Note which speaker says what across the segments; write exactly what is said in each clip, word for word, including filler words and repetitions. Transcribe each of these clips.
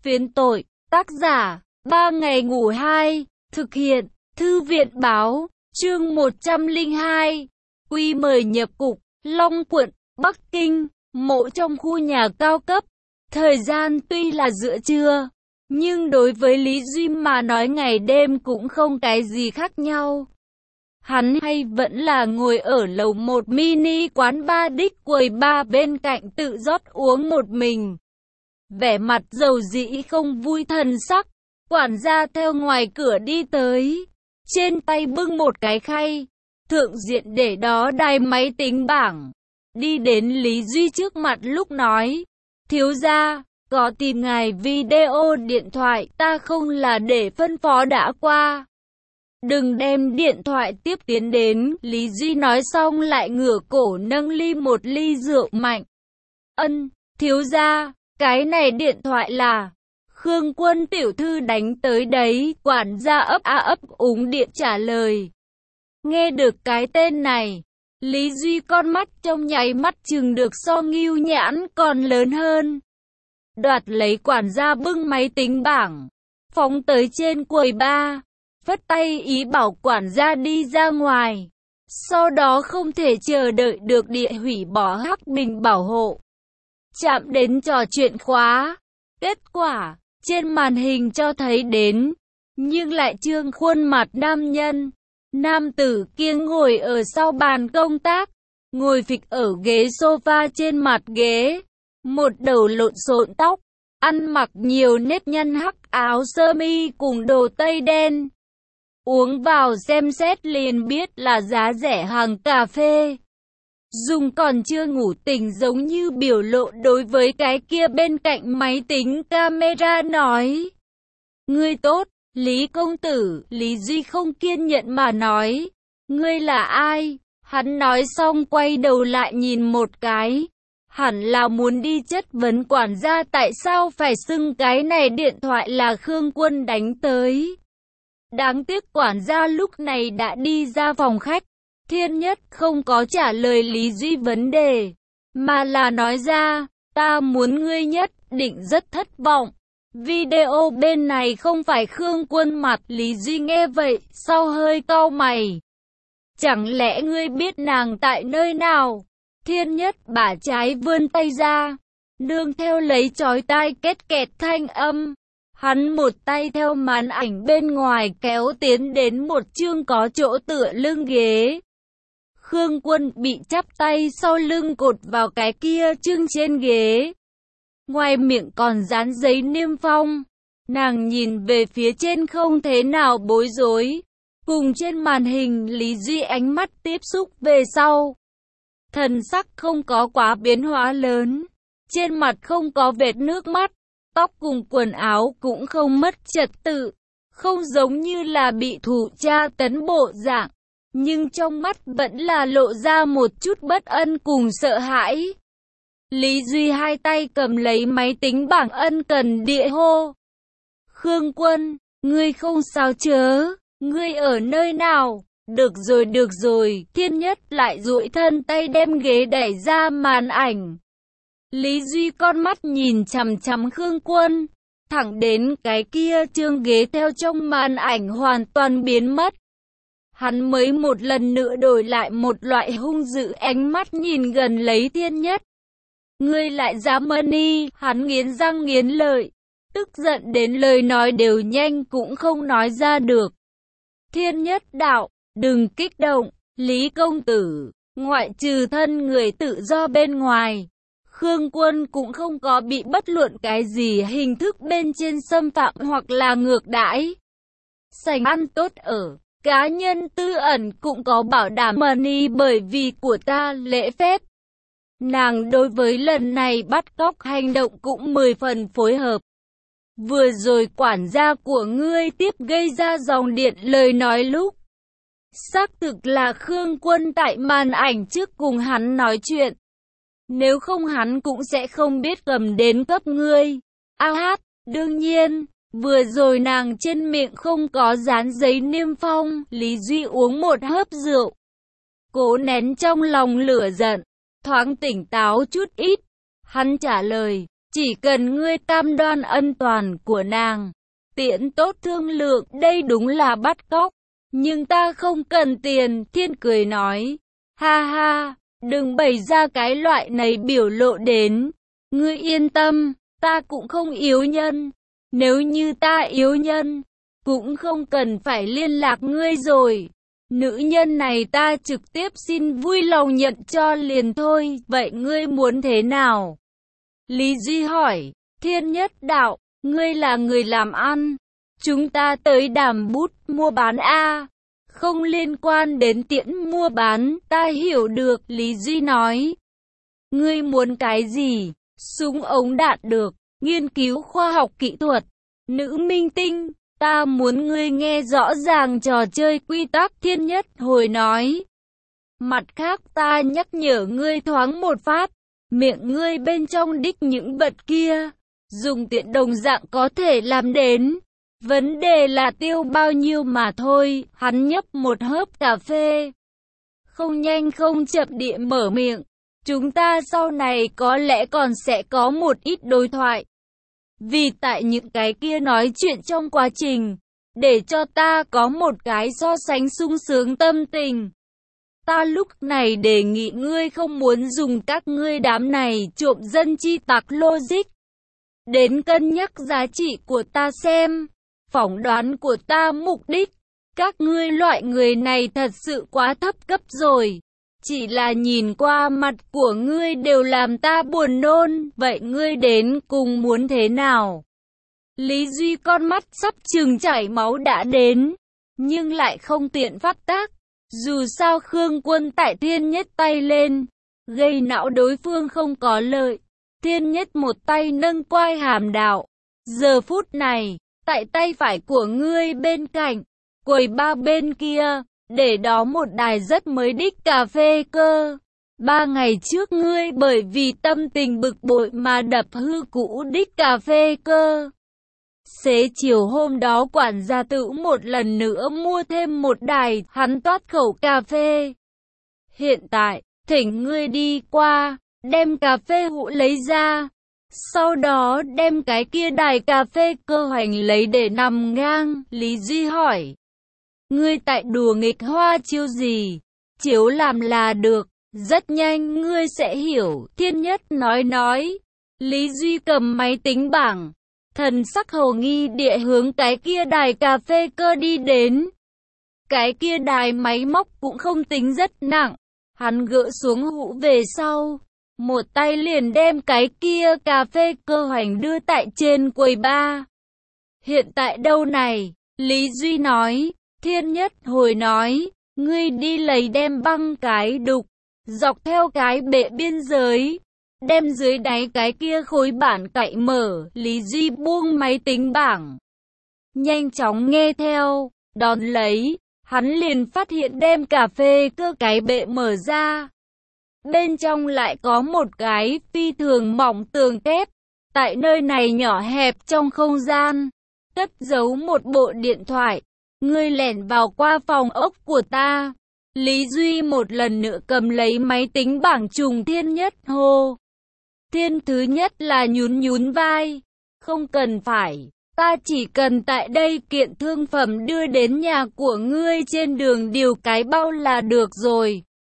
Speaker 1: Phiến tội, tác giả, ba ngày ngủ hai, thực hiện, Thư viện báo, chương một trăm lẻ hai, Quy mời nhập cục, Long Quận, Bắc Kinh, mộ trong khu nhà cao cấp. Thời gian tuy là giữa trưa, nhưng đối với Lý Duy mà nói ngày đêm cũng không cái gì khác nhau. Hắn hay vẫn là ngồi ở lầu một mini quán ba đích quầy ba bên cạnh tự rót uống một mình. Vẻ mặt dầu dĩ không vui thần sắc, quản gia theo ngoài cửa đi tới, trên tay bưng một cái khay, thượng diện để đó đài máy tính bảng. Đi đến Lý Duy trước mặt lúc nói, thiếu gia, có tìm ngài video điện thoại, ta không là để phân phó đã qua. Đừng đem điện thoại tiếp tiến đến, Lý Duy nói xong lại ngửa cổ nâng ly một ly rượu mạnh. Ân, thiếu gia, cái này điện thoại là Khương Quân tiểu thư đánh tới đấy, quản gia ấp a ấp úng điện trả lời. Nghe được cái tên này, Lý Duy con mắt trong nháy mắt chừng được so ngưu nhãn còn lớn hơn. Đoạt lấy quản gia bưng máy tính bảng, phóng tới trên quầy ba, phất tay ý bảo quản gia đi ra ngoài. Sau đó không thể chờ đợi được địa hủy bỏ hắc bình bảo hộ. Chạm đến trò chuyện khóa. Kết quả, trên màn hình cho thấy đến, nhưng lại trương khuôn mặt nam nhân. Nam tử kia ngồi ở sau bàn công tác, ngồi phịch ở ghế sofa trên mặt ghế. Một đầu lộn xộn tóc, ăn mặc nhiều nếp nhăn hắc áo sơ mi cùng đồ tây đen. Uống vào xem xét liền biết là giá rẻ hàng cà phê. Dùng còn chưa ngủ tỉnh giống như biểu lộ đối với cái kia bên cạnh máy tính camera nói. Ngươi tốt, Lý công tử, Lý Duy không kiên nhẫn mà nói. Ngươi là ai? Hắn nói xong quay đầu lại nhìn một cái. Hẳn là muốn đi chất vấn quản gia tại sao phải xưng cái này điện thoại là Khương Quân đánh tới. Đáng tiếc quản gia lúc này đã đi ra phòng khách. Thiên Nhất không có trả lời Lý Duy vấn đề, mà là nói ra, ta muốn ngươi nhất định rất thất vọng. Video bên này không phải Khương Quân mặt. Lý Duy nghe vậy, sau hơi cau mày. Chẳng lẽ ngươi biết nàng tại nơi nào? Thiên Nhất bả trái vươn tay ra, nương theo lấy chói tai két kẹt thanh âm. Hắn một tay theo màn ảnh bên ngoài kéo tiến đến một chương có chỗ tựa lưng ghế. Khương Quân bị chắp tay sau lưng cột vào cái kia chương trên ghế. Ngoài miệng còn dán giấy niêm phong. Nàng nhìn về phía trên không thế nào bối rối. Cùng trên màn hình Lý Duy ánh mắt tiếp xúc về sau. Thần sắc không có quá biến hóa lớn. Trên mặt không có vệt nước mắt. Tóc cùng quần áo cũng không mất trật tự. Không giống như là bị thủ tra tấn bộ dạng. Nhưng trong mắt vẫn là lộ ra một chút bất ân cùng sợ hãi. Lý Duy hai tay cầm lấy máy tính bảng ân cần địa hô. Khương Quân, ngươi không sao chớ, ngươi ở nơi nào? Được rồi được rồi, Thiên Nhất lại duỗi thân tay đem ghế đẩy ra màn ảnh. Lý Duy con mắt nhìn chằm chằm Khương Quân, thẳng đến cái kia chương ghế theo trong màn ảnh hoàn toàn biến mất. Hắn mới một lần nữa đổi lại một loại hung dữ ánh mắt nhìn gần lấy Thiên Nhất. Ngươi lại dám money, hắn nghiến răng nghiến lợi, tức giận đến lời nói đều nhanh cũng không nói ra được. Thiên Nhất đạo, đừng kích động, Lý công tử, ngoại trừ thân người tự do bên ngoài, Khương Quân cũng không có bị bất luận cái gì hình thức bên trên xâm phạm hoặc là ngược đãi. Sành ăn tốt ở. Cá nhân tư ẩn cũng có bảo đảm money bởi vì của ta lễ phép. Nàng đối với lần này bắt cóc hành động cũng mười phần phối hợp. Vừa rồi quản gia của ngươi tiếp gây ra dòng điện lời nói lúc. Xác thực là Khương Quân tại màn ảnh trước cùng hắn nói chuyện. Nếu không hắn cũng sẽ không biết cầm đến cấp ngươi. A hát, đương nhiên. Vừa rồi nàng trên miệng không có dán giấy niêm phong, Lý Duy uống một hớp rượu. Cố nén trong lòng lửa giận, thoáng tỉnh táo chút ít. Hắn trả lời, Chỉ cần ngươi cam đoan ân toàn của nàng, tiện tốt thương lượng, đây đúng là bắt cóc. Nhưng ta không cần tiền, Thiên cười nói. Ha ha, đừng bày ra cái loại này biểu lộ đến. Ngươi yên tâm, ta cũng không yếu nhân. Nếu như ta yếu nhân, cũng không cần phải liên lạc ngươi rồi. Nữ nhân này ta trực tiếp xin vui lòng nhận cho liền thôi, vậy ngươi muốn thế nào? Lý Duy hỏi. Thiên Nhất đạo, ngươi là người làm ăn, chúng ta tới đàm bút mua bán a, không liên quan đến tiễn mua bán, ta hiểu được, Lý Duy nói. Ngươi muốn cái gì? Súng ống đạn được, nghiên cứu khoa học kỹ thuật, nữ minh tinh, ta muốn ngươi nghe rõ ràng trò chơi quy tắc, Thiên Nhất hồi nói. Mặt khác ta nhắc nhở ngươi thoáng một phát, miệng ngươi bên trong đích những vật kia, dùng tiện đồng dạng có thể làm đến. Vấn đề là tiêu bao nhiêu mà thôi. Hắn nhấp một hớp cà phê, không nhanh không chậm địa mở miệng. Chúng ta sau này có lẽ còn sẽ có một ít đối thoại. Vì tại những cái kia nói chuyện trong quá trình, để cho ta có một cái so sánh sung sướng tâm tình. Ta lúc này đề nghị ngươi không muốn dùng các ngươi đám này trộm dân chi tặc logic đến cân nhắc giá trị của ta xem. Phỏng đoán của ta mục đích, các ngươi loại người này thật sự quá thấp cấp rồi. Chỉ là nhìn qua mặt của ngươi đều làm ta buồn nôn, vậy ngươi đến cùng muốn thế nào? Lý Duy con mắt sắp chừng chảy máu đã đến, nhưng lại không tiện phát tác. Dù sao Khương Quân tại Thiên Nhất tay lên, gây não đối phương không có lợi. Thiên Nhất một tay nâng quai hàm đạo. Giờ phút này, tại tay phải của ngươi bên cạnh, quầy ba bên kia, để đó một đài rất mới đích cà phê cơ. Ba ngày trước ngươi bởi vì tâm tình bực bội mà đập hư cũ đích cà phê cơ. Xế chiều hôm đó quản gia Tử một lần nữa mua thêm một đài, hắn toát khẩu cà phê. Hiện tại, thỉnh ngươi đi qua, đem cà phê hũ lấy ra. Sau đó đem cái kia đài cà phê cơ hoành lấy để nằm ngang. Lý Duy hỏi. Ngươi tại đùa nghịch hoa chiêu gì? Chiếu làm là được, rất nhanh ngươi sẽ hiểu, Thiên Nhất nói nói. Lý Duy cầm máy tính bảng, thần sắc hồ nghi địa hướng cái kia đài cà phê cơ đi đến. Cái kia đài máy móc cũng không tính rất nặng, hắn gỡ xuống hũ về sau, một tay liền đem cái kia cà phê cơ hoành đưa tại trên quầy bar. Hiện tại đâu này? Lý Duy nói. Thiên Nhất hồi nói, ngươi đi lấy đem băng cái đục, dọc theo cái bệ biên giới, đem dưới đáy cái kia khối bản cậy mở. Lý Duy buông máy tính bảng, nhanh chóng nghe theo, đón lấy, hắn liền phát hiện đem cà phê cơ cái bệ mở ra. Bên trong lại có một cái phi thường mỏng tường kép, tại nơi này nhỏ hẹp trong không gian, cất giấu một bộ điện thoại. Ngươi lẻn vào qua phòng ốc của ta. Lý Duy một lần nữa cầm lấy máy tính bảng trùng Thiên Nhất hô. Thiên thứ nhất là nhún nhún vai. Không cần phải, ta chỉ cần tại đây kiện thương phẩm đưa đến nhà của ngươi trên đường điều cái bao là được rồi.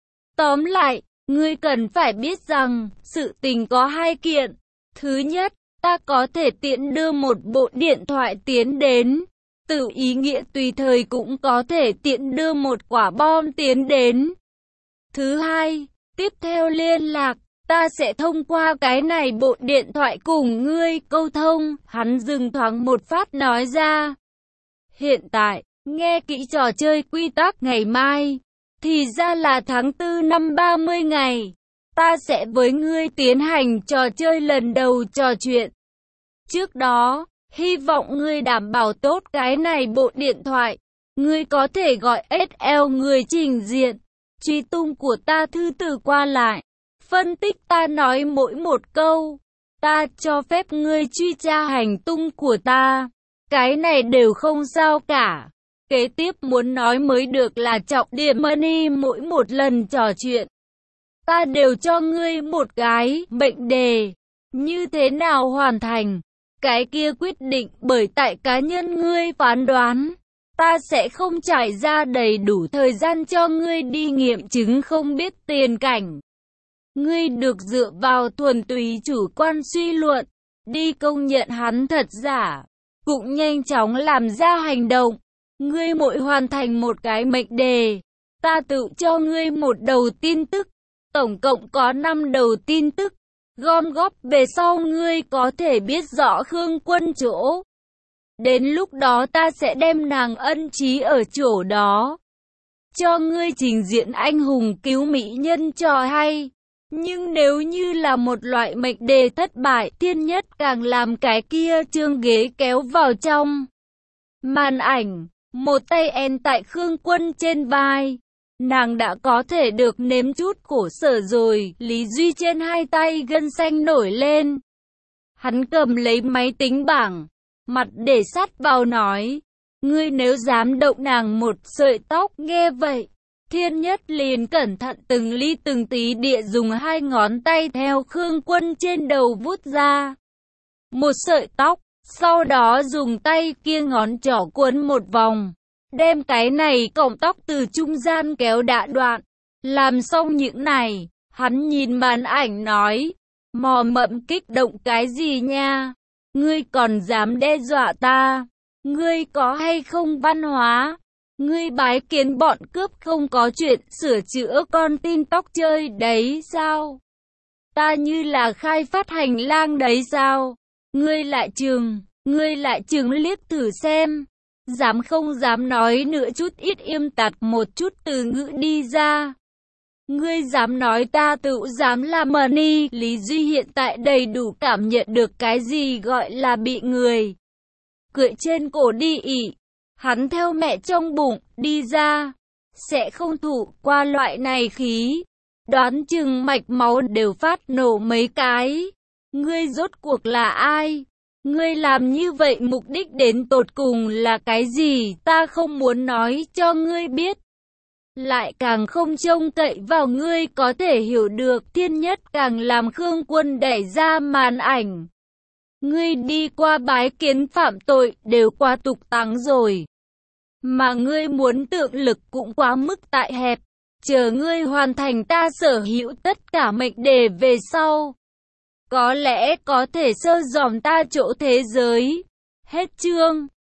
Speaker 1: Tóm lại, ngươi cần phải biết rằng, sự tình có hai kiện. Thứ nhất, ta có thể tiện đưa một bộ điện thoại tiến đến. Từ ý nghĩa tùy thời cũng có thể tiện đưa một quả bom tiến đến. Thứ hai, tiếp theo liên lạc, ta sẽ thông qua cái này bộ điện thoại cùng ngươi câu thông. Hắn dừng thoáng một phát nói ra. Hiện tại, nghe kỹ trò chơi quy tắc ngày mai, thì ra là tháng tư năm ba mươi ngày, ta sẽ với ngươi tiến hành trò chơi lần đầu trò chuyện. Trước đó, hy vọng ngươi đảm bảo tốt cái này bộ điện thoại. Ngươi có thể gọi ét lờ người trình diện, truy tung của ta thư từ qua lại, phân tích ta nói mỗi một câu. Ta cho phép ngươi truy tra hành tung của ta. Cái này đều không sao cả. Kế tiếp muốn nói mới được là trọng điểm money mỗi một lần trò chuyện. Ta đều cho ngươi một cái mệnh đề. Như thế nào hoàn thành? Cái kia quyết định bởi tại cá nhân ngươi phán đoán. Ta sẽ không trải ra đầy đủ thời gian cho ngươi đi nghiệm chứng không biết tiền cảnh. Ngươi được dựa vào thuần túy chủ quan suy luận, đi công nhận hắn thật giả, cũng nhanh chóng làm ra hành động. Ngươi mỗi hoàn thành một cái mệnh đề, ta tự cho ngươi một đầu tin tức, tổng cộng có năm đầu tin tức. Gom góp về sau ngươi có thể biết rõ Khương Quân chỗ. Đến lúc đó ta sẽ đem nàng ân trí ở chỗ đó, cho ngươi trình diễn anh hùng cứu mỹ nhân trò hay. Nhưng nếu như là một loại mệnh đề thất bại, Thiên Nhất càng làm cái kia trương ghế kéo vào trong màn ảnh, một tay en tại Khương Quân trên vai. Nàng đã có thể được nếm chút khổ sở rồi. Lý Duy trên hai tay gân xanh nổi lên. Hắn cầm lấy máy tính bảng, mặt để sát vào nói, ngươi nếu dám động nàng một sợi tóc. Nghe vậy, Thiên Nhất liền cẩn thận từng ly từng tí địa dùng hai ngón tay theo Khương Quân trên đầu vuốt ra một sợi tóc, sau đó dùng tay kia ngón trỏ cuốn một vòng, đem cái này cọng tóc từ trung gian kéo đã đoạn. Làm xong những này, hắn nhìn màn ảnh nói, mò mẫm kích động cái gì nha? Ngươi còn dám đe dọa ta? Ngươi có hay không văn hóa? Ngươi bái kiến bọn cướp không có chuyện sửa chữa con tin tóc chơi đấy sao? Ta như là khai phát hành lang đấy sao? Ngươi lại trường, ngươi lại trường liếc thử xem. Dám không dám nói nữa chút ít im tặt một chút từ ngữ đi ra. Ngươi dám nói ta tự dám làm mờ ni. Lý Duy hiện tại đầy đủ cảm nhận được cái gì gọi là bị người cưỡi trên cổ đi ỉ. Hắn theo mẹ trong bụng đi ra, sẽ không thụ qua loại này khí. Đoán chừng mạch máu đều phát nổ mấy cái. Ngươi rốt cuộc là ai? Ngươi làm như vậy mục đích đến tột cùng là cái gì? Ta không muốn nói cho ngươi biết. Lại càng không trông cậy vào ngươi có thể hiểu được. Thiên Nhất càng làm Khương Quân đẩy ra màn ảnh. Ngươi đi qua bái kiến phạm tội đều qua tục táng rồi. Mà ngươi muốn tượng lực cũng quá mức tại hẹp. Chờ ngươi hoàn thành ta sở hữu tất cả mệnh đề về sau, có lẽ có thể sơ dòm ta chỗ thế giới. Hết chương.